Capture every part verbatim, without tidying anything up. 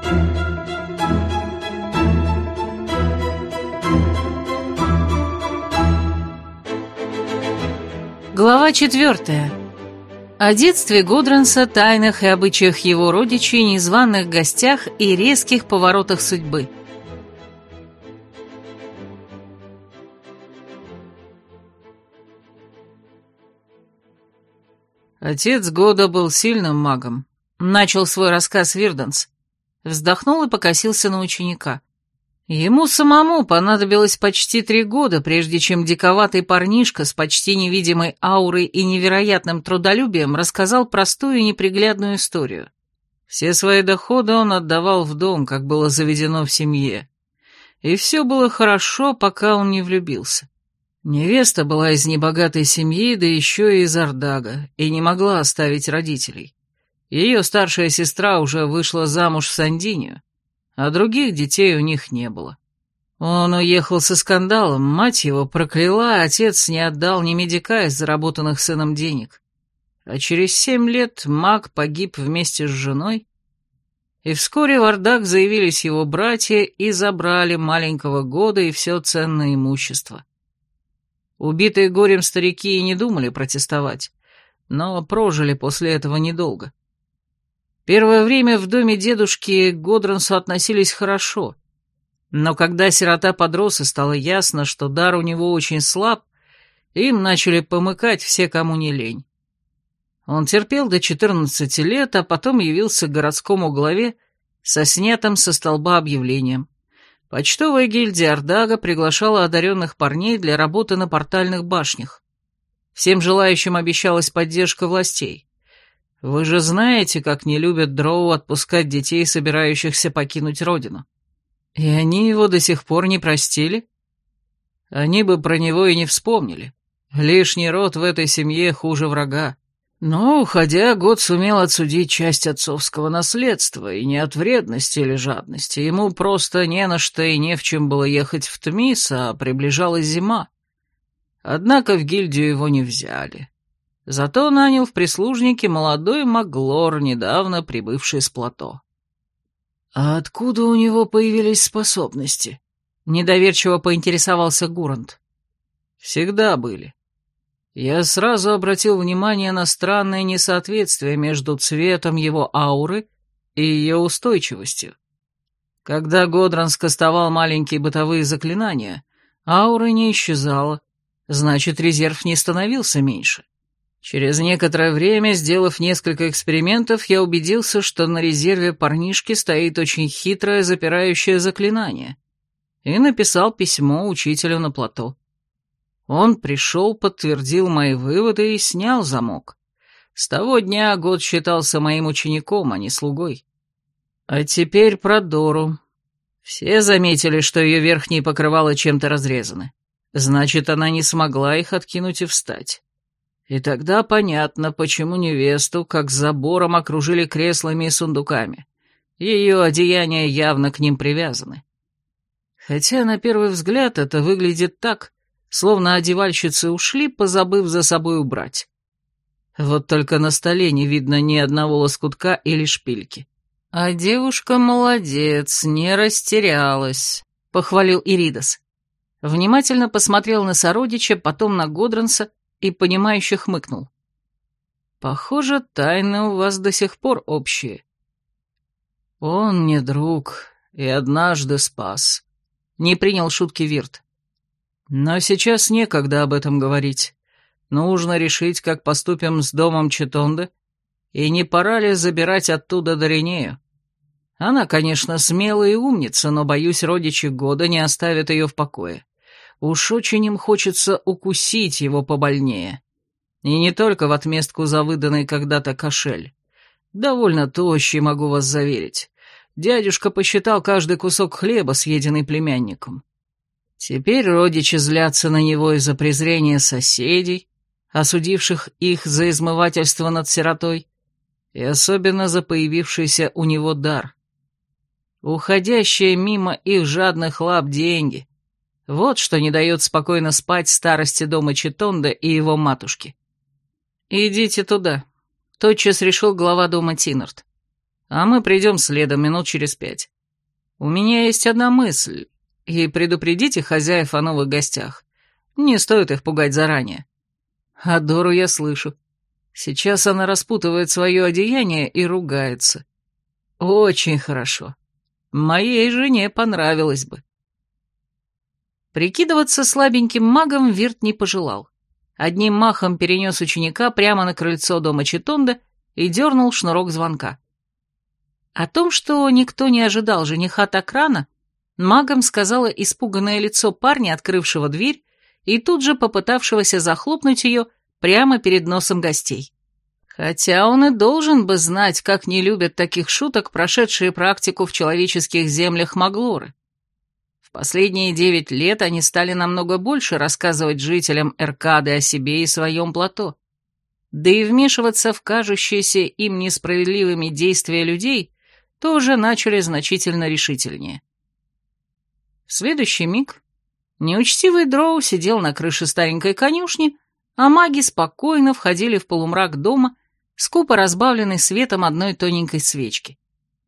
Глава четвертая. О детстве Гудранса, тайнах и обычаях его родичей, незваных гостях и резких поворотах судьбы. Отец Года был сильным магом. Начал свой рассказ Вирданс. Вздохнул и покосился на ученика. Ему самому понадобилось почти три года, прежде чем диковатый парнишка с почти невидимой аурой и невероятным трудолюбием рассказал простую и неприглядную историю. Все свои доходы он отдавал в дом, как было заведено в семье. И все было хорошо, пока он не влюбился. Невеста была из небогатой семьи, да еще и из Ардага, и не могла оставить родителей. Ее старшая сестра уже вышла замуж в Сандинию, а других детей у них не было. Он уехал со скандалом, мать его прокляла, а отец не отдал ни медика из заработанных сыном денег. А через семь лет маг погиб вместе с женой, и вскоре в Ардак заявились его братья и забрали маленького Года и все ценное имущество. Убитые горем старики и не думали протестовать, но прожили после этого недолго. Первое время в доме дедушки к Годрансу относились хорошо, но когда сирота подрос и стало ясно, что дар у него очень слаб, им начали помыкать все, кому не лень. Он терпел до четырнадцати лет, а потом явился к городскому главе со снятым со столба объявлением. Почтовая гильдия Ардага приглашала одаренных парней для работы на портальных башнях. Всем желающим обещалась поддержка властей. Вы же знаете, как не любят дроу отпускать детей, собирающихся покинуть родину. И они его до сих пор не простили? Они бы про него и не вспомнили. Лишний род в этой семье хуже врага. Но, уходя, Год сумел отсудить часть отцовского наследства, и не от вредности или жадности. Ему просто не на что и не в чем было ехать в Тмис, а приближалась зима. Однако в гильдию его не взяли. Зато нанял в прислужники молодой Маглор, недавно прибывший с плато. «А откуда у него появились способности?» — недоверчиво поинтересовался Гурант. «Всегда были. Я сразу обратил внимание на странное несоответствие между цветом его ауры и ее устойчивостью. Когда Годранс кастовал маленькие бытовые заклинания, аура не исчезала, значит, резерв не становился меньше. Через некоторое время, сделав несколько экспериментов, я убедился, что на резерве парнишки стоит очень хитрое запирающее заклинание, и написал письмо учителю на плато. Он пришел, подтвердил мои выводы и снял замок. С того дня Год считался моим учеником, а не слугой. А теперь про Дору. Все заметили, что ее верхние покрывала чем-то разрезаны. Значит, она не смогла их откинуть и встать. И тогда понятно, почему невесту, как забором, окружили креслами и сундуками. Ее одеяния явно к ним привязаны. Хотя на первый взгляд это выглядит так, словно одевальщицы ушли, позабыв за собой убрать. Вот только на столе не видно ни одного лоскутка или шпильки. «А девушка молодец, не растерялась», — похвалил Иридас. Внимательно посмотрел на сородича, потом на Годранса и, понимающе хмыкнул. «Похоже, тайны у вас до сих пор общие». «Он мне друг и однажды спас», — не принял шутки Вирт. «Но сейчас некогда об этом говорить. Нужно решить, как поступим с домом Четонды, и не пора ли забирать оттуда Доринею. Она, конечно, смелая и умница, но, боюсь, родичи Года не оставят ее в покое. Уж очень им хочется укусить его побольнее. И не только в отместку за выданный когда-то кошель. Довольно тощий, могу вас заверить. Дядюшка посчитал каждый кусок хлеба, съеденный племянником. Теперь родичи злятся на него из-за презрения соседей, осудивших их за измывательство над сиротой, и особенно за появившийся у него дар. Уходящие мимо их жадных лап деньги — вот что не дает спокойно спать старости дома Четонда и его матушки. «Идите туда», — тотчас решил глава дома Тинарт. а мы придем следом минут через пять. У меня есть одна мысль, и предупредите хозяев о новых гостях. Не стоит их пугать заранее. А Дору я слышу. Сейчас она распутывает свое одеяние и ругается. Очень хорошо. Моей жене понравилось бы. Прикидываться слабеньким магом Вирт не пожелал. Одним махом перенес ученика прямо на крыльцо дома Читонда и дернул шнурок звонка. О том, что никто не ожидал жениха так рано, магам сказала испуганное лицо парня, открывшего дверь и тут же попытавшегося захлопнуть ее прямо перед носом гостей. Хотя он и должен бы знать, как не любят таких шуток прошедшие практику в человеческих землях Маглоры. В последние девять лет они стали намного больше рассказывать жителям Эркады о себе и своем плато. Да и вмешиваться в кажущиеся им несправедливыми действия людей тоже начали значительно решительнее. В следующий миг неучтивый дроу сидел на крыше старенькой конюшни, а маги спокойно входили в полумрак дома, скупо разбавленный светом одной тоненькой свечки.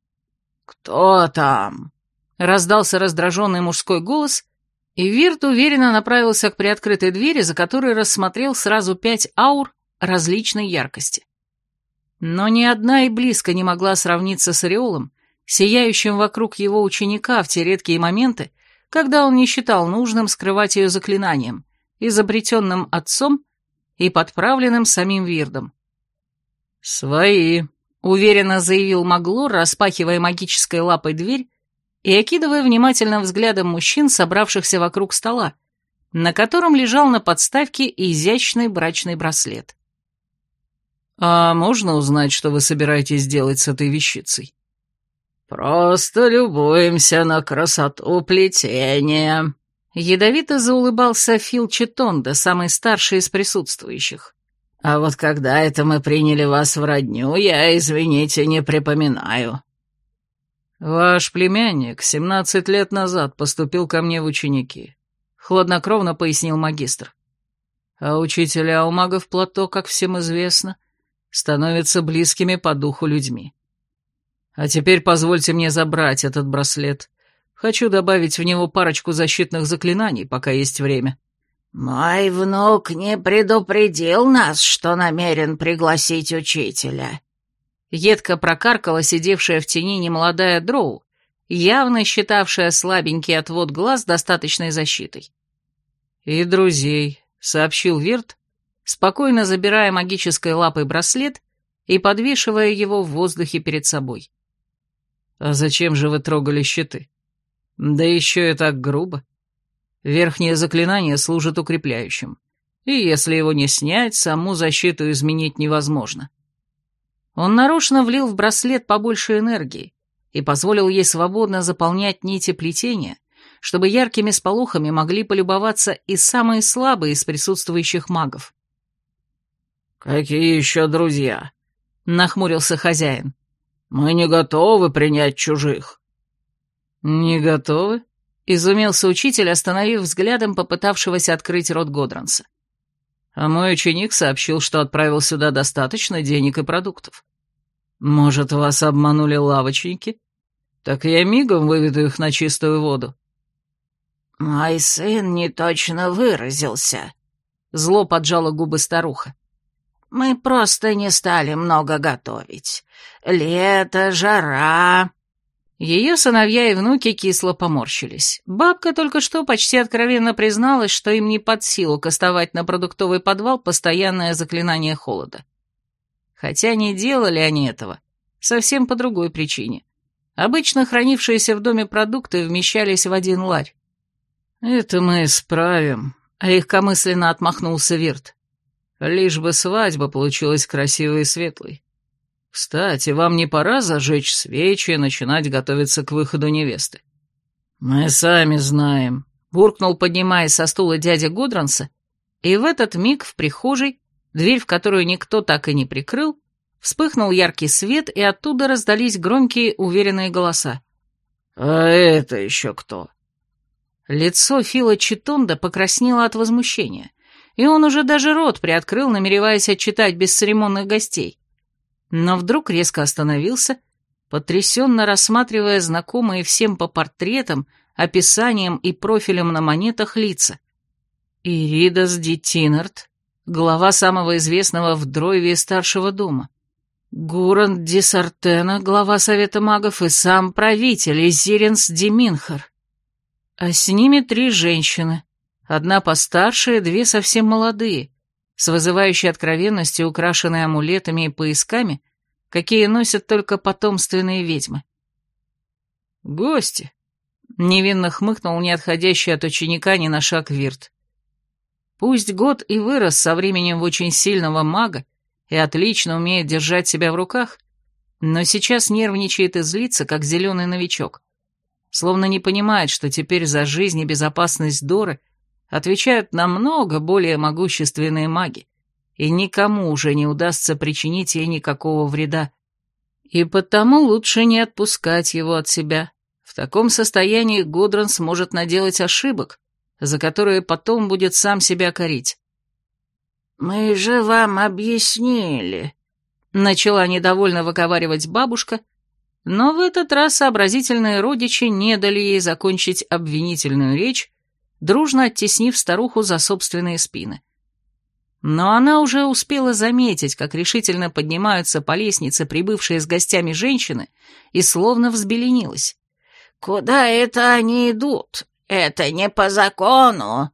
«Кто там?» — раздался раздраженный мужской голос, и Вирт уверенно направился к приоткрытой двери, за которой рассмотрел сразу пять аур различной яркости. Но ни одна и близко не могла сравниться с ореолом, сияющим вокруг его ученика в те редкие моменты, когда он не считал нужным скрывать ее заклинанием, изобретенным отцом и подправленным самим Вирдом. «Свои», — уверенно заявил Маглор, распахивая магической лапой дверь и окидывая внимательным взглядом мужчин, собравшихся вокруг стола, на котором лежал на подставке изящный брачный браслет. «А можно узнать, что вы собираетесь делать с этой вещицей?» «Просто любуемся на красоту плетения», — ядовито заулыбался Фил Читонда, самый старший из присутствующих. «А вот когда это мы приняли вас в родню, я, извините, не припоминаю». «Ваш племянник семнадцать лет назад поступил ко мне в ученики», — хладнокровно пояснил магистр. «А учителя у магов плато, как всем известно, становятся близкими по духу людьми. А теперь позвольте мне забрать этот браслет. Хочу добавить в него парочку защитных заклинаний, пока есть время». «Мой внук не предупредил нас, что намерен пригласить учителя», — едко прокаркала сидевшая в тени немолодая дроу, явно считавшая слабенький отвод глаз достаточной защитой. «И друзей», — сообщил Вирт, спокойно забирая магической лапой браслет и подвешивая его в воздухе перед собой. «А зачем же вы трогали щиты? Да еще и так грубо. Верхнее заклинание служит укрепляющим, и если его не снять, саму защиту изменить невозможно». Он нарочно влил в браслет побольше энергии и позволил ей свободно заполнять нити плетения, чтобы яркими сполохами могли полюбоваться и самые слабые из присутствующих магов. «Какие еще друзья?» — нахмурился хозяин. «Мы не готовы принять чужих». «Не готовы?» — изумился учитель, остановив взглядом попытавшегося открыть рот Годранса. «А мой ученик сообщил, что отправил сюда достаточно денег и продуктов. Может, вас обманули лавочники? Так я мигом выведу их на чистую воду». «Мой сын не точно выразился», — зло поджала губы старуха. «Мы просто не стали много готовить. Лето, жара...» Ее сыновья и внуки кисло поморщились. Бабка только что почти откровенно призналась, что им не под силу кастовать на продуктовый подвал постоянное заклинание холода. Хотя не делали они этого совсем по другой причине. Обычно хранившиеся в доме продукты вмещались в один ларь. «Это мы исправим», — легкомысленно отмахнулся Вирт. «Лишь бы свадьба получилась красивой и светлой. Кстати, вам не пора зажечь свечи и начинать готовиться к выходу невесты?» «Мы сами знаем», — буркнул, поднимаясь со стула дядя Годранса, и в этот миг в прихожей, дверь в которую никто так и не прикрыл, вспыхнул яркий свет, и оттуда раздались громкие, уверенные голоса. «А это еще кто?» Лицо Фила Читонда покраснело от возмущения, и он уже даже рот приоткрыл, намереваясь отчитать бесцеремонных гостей. Но вдруг резко остановился потрясенно рассматривая знакомые всем по портретам, описаниям и профилям на монетах лица. Иридас Дитинард, глава самого известного в Дройве старшего дома. Гуранд Дисартена, глава Совета магов, и сам правитель Изиренс Диминхар. А с ними три женщины, одна постарше и две совсем молодые, с вызывающей откровенностью украшенные амулетами и поясками, какие носят только потомственные ведьмы. «Гости!» — невинно хмыкнул не отходящий от ученика ни на шаг Вирт. Пусть год и вырос со временем в очень сильного мага и отлично умеет держать себя в руках, но сейчас нервничает и злится, как зеленый новичок, словно не понимает, что теперь за жизнь и безопасность Доры отвечают намного более могущественные маги, и никому уже не удастся причинить ей никакого вреда. И потому лучше не отпускать его от себя. В таком состоянии Годран сможет наделать ошибок, за которые потом будет сам себя корить. «Мы же вам объяснили», — начала недовольно выговаривать бабушка, но в этот раз сообразительные родичи не дали ей закончить обвинительную речь, дружно оттеснив старуху за собственные спины. Но она уже успела заметить, как решительно поднимаются по лестнице прибывшие с гостями женщины, и словно взбеленилась. «Куда это они идут? Это не по закону!»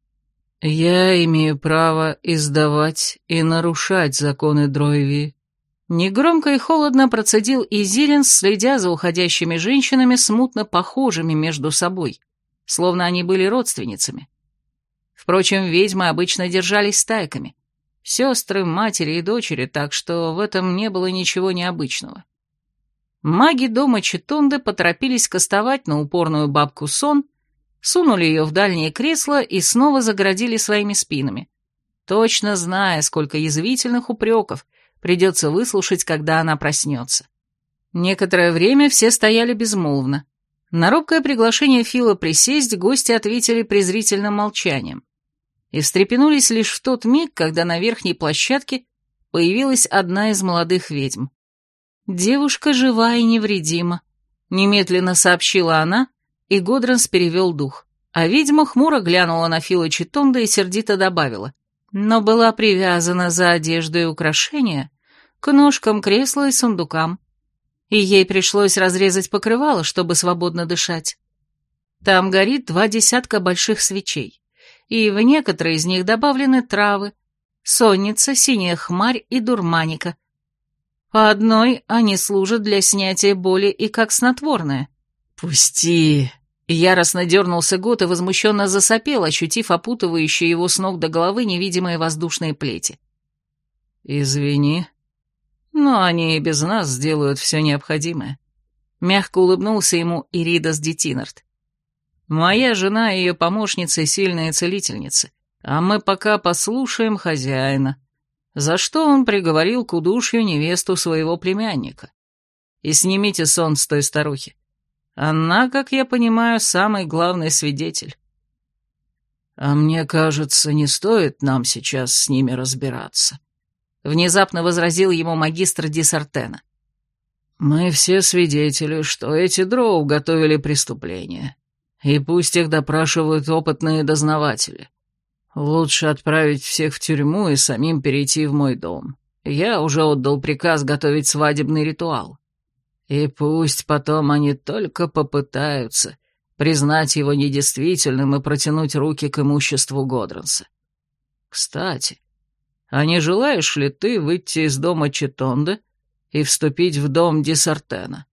«Я имею право издавать и нарушать законы Дройви». Негромко и холодно процедил Изиренс, следя за уходящими женщинами, смутно похожими между собой, словно они были родственницами. Впрочем, ведьмы обычно держались стайками. Сестры, матери и дочери, так что в этом не было ничего необычного. Маги дома Четонды поторопились кастовать на упорную бабку сон, сунули ее в дальнее кресло и снова загородили своими спинами, точно зная, сколько язвительных упреков придется выслушать, когда она проснется. Некоторое время все стояли безмолвно. На робкое приглашение Фила присесть гости ответили презрительным молчанием и встрепенулись лишь в тот миг, когда на верхней площадке появилась одна из молодых ведьм. «Девушка жива и невредима», — немедленно сообщила она, и Годранс перевел дух. А ведьма хмуро глянула на Фила Четонда и сердито добавила, но была привязана за одежду и украшения к ножкам кресла и сундукам, и ей пришлось разрезать покрывало, чтобы свободно дышать. Там горит два десятка больших свечей, и в некоторые из них добавлены травы, сонница, синяя хмарь и дурманика. По одной они служат для снятия боли и как снотворное. «Пусти!» Яростно дернулся Гот и возмущенно засопел, ощутив опутывающие его с ног до головы невидимые воздушные плети. «Извини, но они и без нас сделают все необходимое», — мягко улыбнулся ему Иридас Дитинард. «Моя жена и ее помощница — сильные целительницы, а мы пока послушаем хозяина, за что он приговорил к удушью невесту своего племянника. И снимите сон с той старухи. Она, как я понимаю, самый главный свидетель». «А мне кажется, не стоит нам сейчас с ними разбираться», — внезапно возразил ему магистр Дисартена. «Мы все свидетели, что эти дроу готовили преступление, и пусть их допрашивают опытные дознаватели. Лучше отправить всех в тюрьму и самим перейти в мой дом. Я уже отдал приказ готовить свадебный ритуал. И пусть потом они только попытаются признать его недействительным и протянуть руки к имуществу Годранса. Кстати, а не желаешь ли ты выйти из дома Четонды и вступить в дом Дисартена?»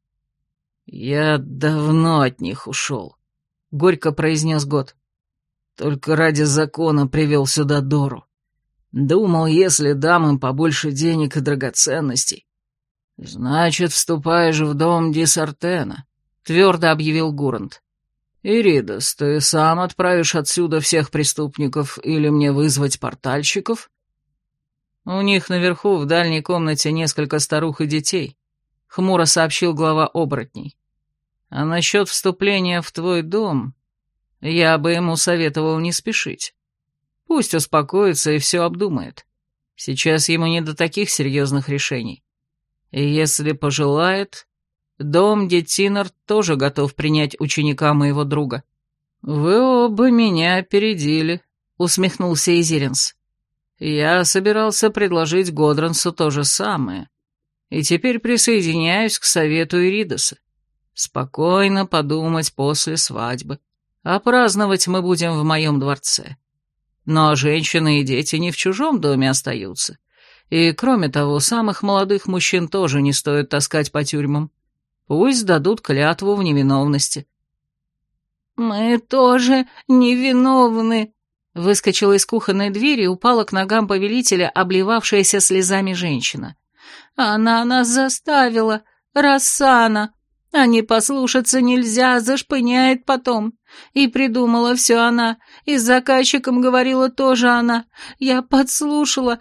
«Я давно от них ушел», — горько произнес Гот. «Только ради закона привел сюда Дору. Думал, если дам им побольше денег и драгоценностей, «Значит, вступаешь в дом Дисартена», — твердо объявил Гуранд. «Иридас, ты сам отправишь отсюда всех преступников или мне вызвать портальщиков?» «У них наверху в дальней комнате несколько старух и детей», — хмуро сообщил глава оборотней. «А насчет вступления в твой дом я бы ему советовал не спешить. Пусть успокоится и все обдумает. Сейчас ему не до таких серьезных решений. И если пожелает, Дом Детинард тоже готов принять ученика моего друга». «Вы оба меня опередили», — усмехнулся Изиренс. «Я собирался предложить Годрансу то же самое, и теперь присоединяюсь к совету Иридоса. Спокойно подумать после свадьбы, а праздновать мы будем в моем дворце. Но женщины и дети не в чужом доме остаются, и, кроме того, самых молодых мужчин тоже не стоит таскать по тюрьмам. Пусть дадут клятву в невиновности». «Мы тоже невиновны», — выскочила из кухонной двери и упала к ногам повелителя, обливавшаяся слезами женщина. «Она нас заставила, Рассана, а не послушаться нельзя, зашпыняет потом. И придумала все она, и с заказчиком говорила тоже она. Я подслушала.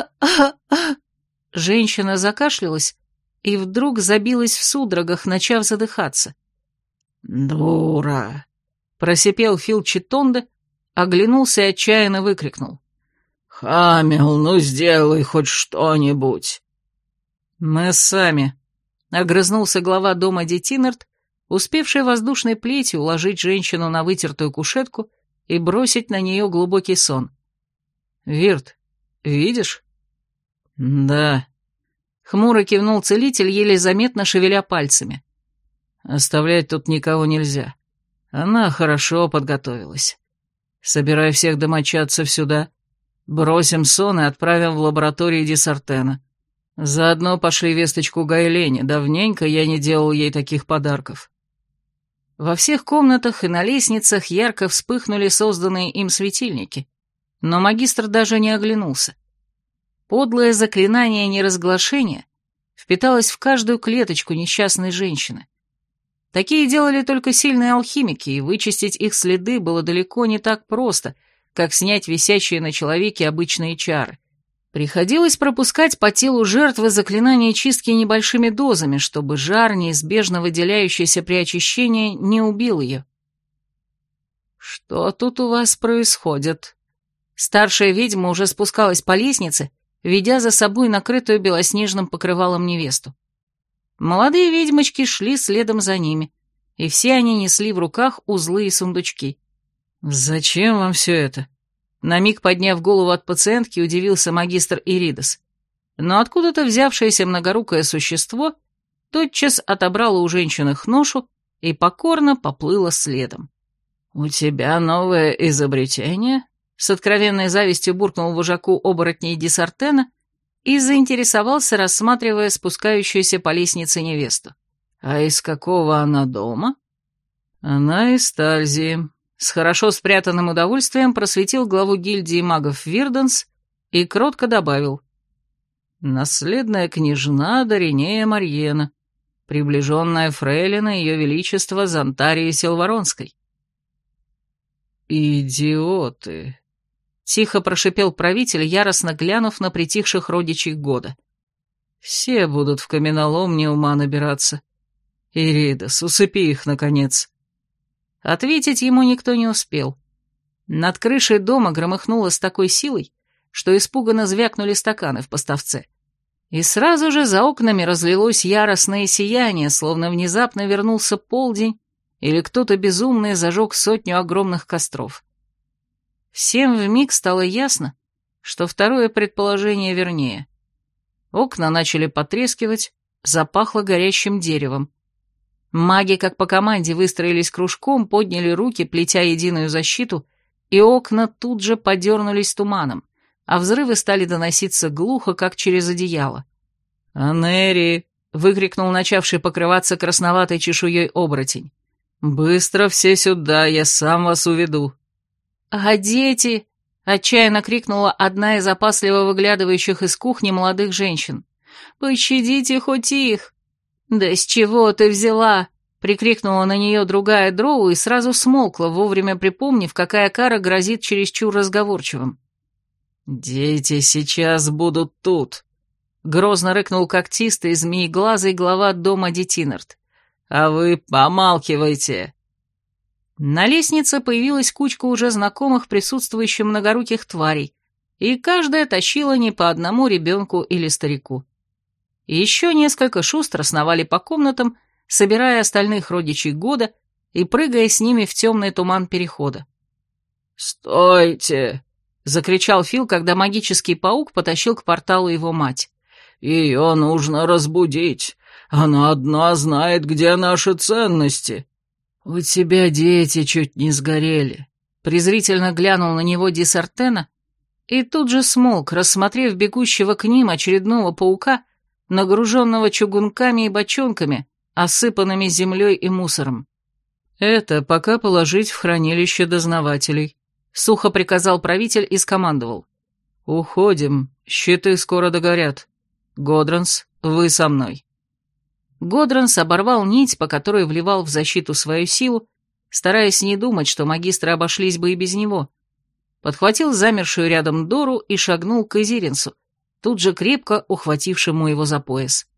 Женщина закашлялась и вдруг забилась в судорогах, начав задыхаться. «Дура!» — просипел Фил Читонде, оглянулся и отчаянно выкрикнул. «Хамил, ну сделай хоть что-нибудь!» «Мы сами», — огрызнулся глава дома Детинард, успевший воздушной плетью уложить женщину на вытертую кушетку и бросить на нее глубокий сон. «Вирт, видишь?» «Да», — хмуро кивнул целитель, еле заметно шевеля пальцами. «Оставлять тут никого нельзя. Она хорошо подготовилась. Собирай всех домочадцев сюда, бросим сон и отправим в лабораторию Дисартена. Заодно пошли весточку Гайлене, давненько я не делал ей таких подарков». Во всех комнатах и на лестницах ярко вспыхнули созданные им светильники, но магистр даже не оглянулся. Подлое заклинание неразглашения впиталось в каждую клеточку несчастной женщины. Такие делали только сильные алхимики, и вычистить их следы было далеко не так просто, как снять висящие на человеке обычные чары. Приходилось пропускать по телу жертвы заклинания чистки небольшими дозами, чтобы жар, неизбежно выделяющийся при очищении, не убил ее. «Что тут у вас происходит?» Старшая ведьма уже спускалась по лестнице, ведя за собой накрытую белоснежным покрывалом невесту. Молодые ведьмочки шли следом за ними, и все они несли в руках узлы и сундучки. «Зачем вам все это?» На миг подняв голову от пациентки, удивился магистр Иридос. Но откуда-то взявшееся многорукое существо тотчас отобрало у женщины их ношу и покорно поплыло следом. «У тебя новое изобретение?» С откровенной завистью буркнул вожаку оборотней Дисартена и заинтересовался, рассматривая спускающуюся по лестнице невесту. «А из какого она дома?» «Она из Тальзии». С хорошо спрятанным удовольствием просветил главу гильдии магов Вирденс и кротко добавил. «Наследная княжна Доринея Марьена, приближенная фрейлина ее величества Зонтарии Силваронской». «Идиоты!» — тихо прошипел правитель, яростно глянув на притихших родичей года. «Все будут в каменоломне ума набираться. Иридос, усыпи их, наконец». Ответить ему никто не успел. Над крышей дома громыхнуло с такой силой, что испуганно звякнули стаканы в поставце. И сразу же за окнами разлилось яростное сияние, словно внезапно вернулся полдень, или кто-то безумный зажег сотню огромных костров. Всем вмиг стало ясно, что второе предположение вернее. Окна начали потрескивать, запахло горящим деревом. Маги, как по команде, выстроились кружком, подняли руки, плетя единую защиту, и окна тут же подернулись туманом, а взрывы стали доноситься глухо, как через одеяло. «Анери!» — выкрикнул начавший покрываться красноватой чешуей оборотень. «Быстро все сюда, я сам вас уведу». «А дети?» — отчаянно крикнула одна из опасливо выглядывающих из кухни молодых женщин. «Пощадите хоть их!» «Да с чего ты взяла?» — прикрикнула на нее другая дроу и сразу смолкла, вовремя припомнив, какая кара грозит чересчур разговорчивым. «Дети сейчас будут тут», — грозно рыкнул когтистый змееглазый глава дома Детинард. «А вы помалкивайте». На лестнице появилась кучка уже знакомых присутствующих многоруких тварей, и каждая тащила не по одному ребенку или старику. Еще несколько шустро сновали по комнатам, собирая остальных родичей года и прыгая с ними в темный туман перехода. «Стойте!» — закричал Фил, когда магический паук потащил к порталу его мать. «Ее нужно разбудить. Она одна знает, где наши ценности». «У тебя дети чуть не сгорели», — презрительно глянул на него Ди Сартена и тут же смолк, рассмотрев бегущего к ним очередного паука, нагруженного чугунками и бочонками, осыпанными землей и мусором. «Это пока положить в хранилище дознавателей», — сухо приказал правитель и скомандовал. «Уходим, щиты скоро догорят. Годранс, вы со мной». Годранс оборвал нить, по которой вливал в защиту свою силу, стараясь не думать, что магистры обошлись бы и без него. Подхватил замершую рядом Дору и шагнул к Изиринсу, тут же крепко ухватившему его за пояс.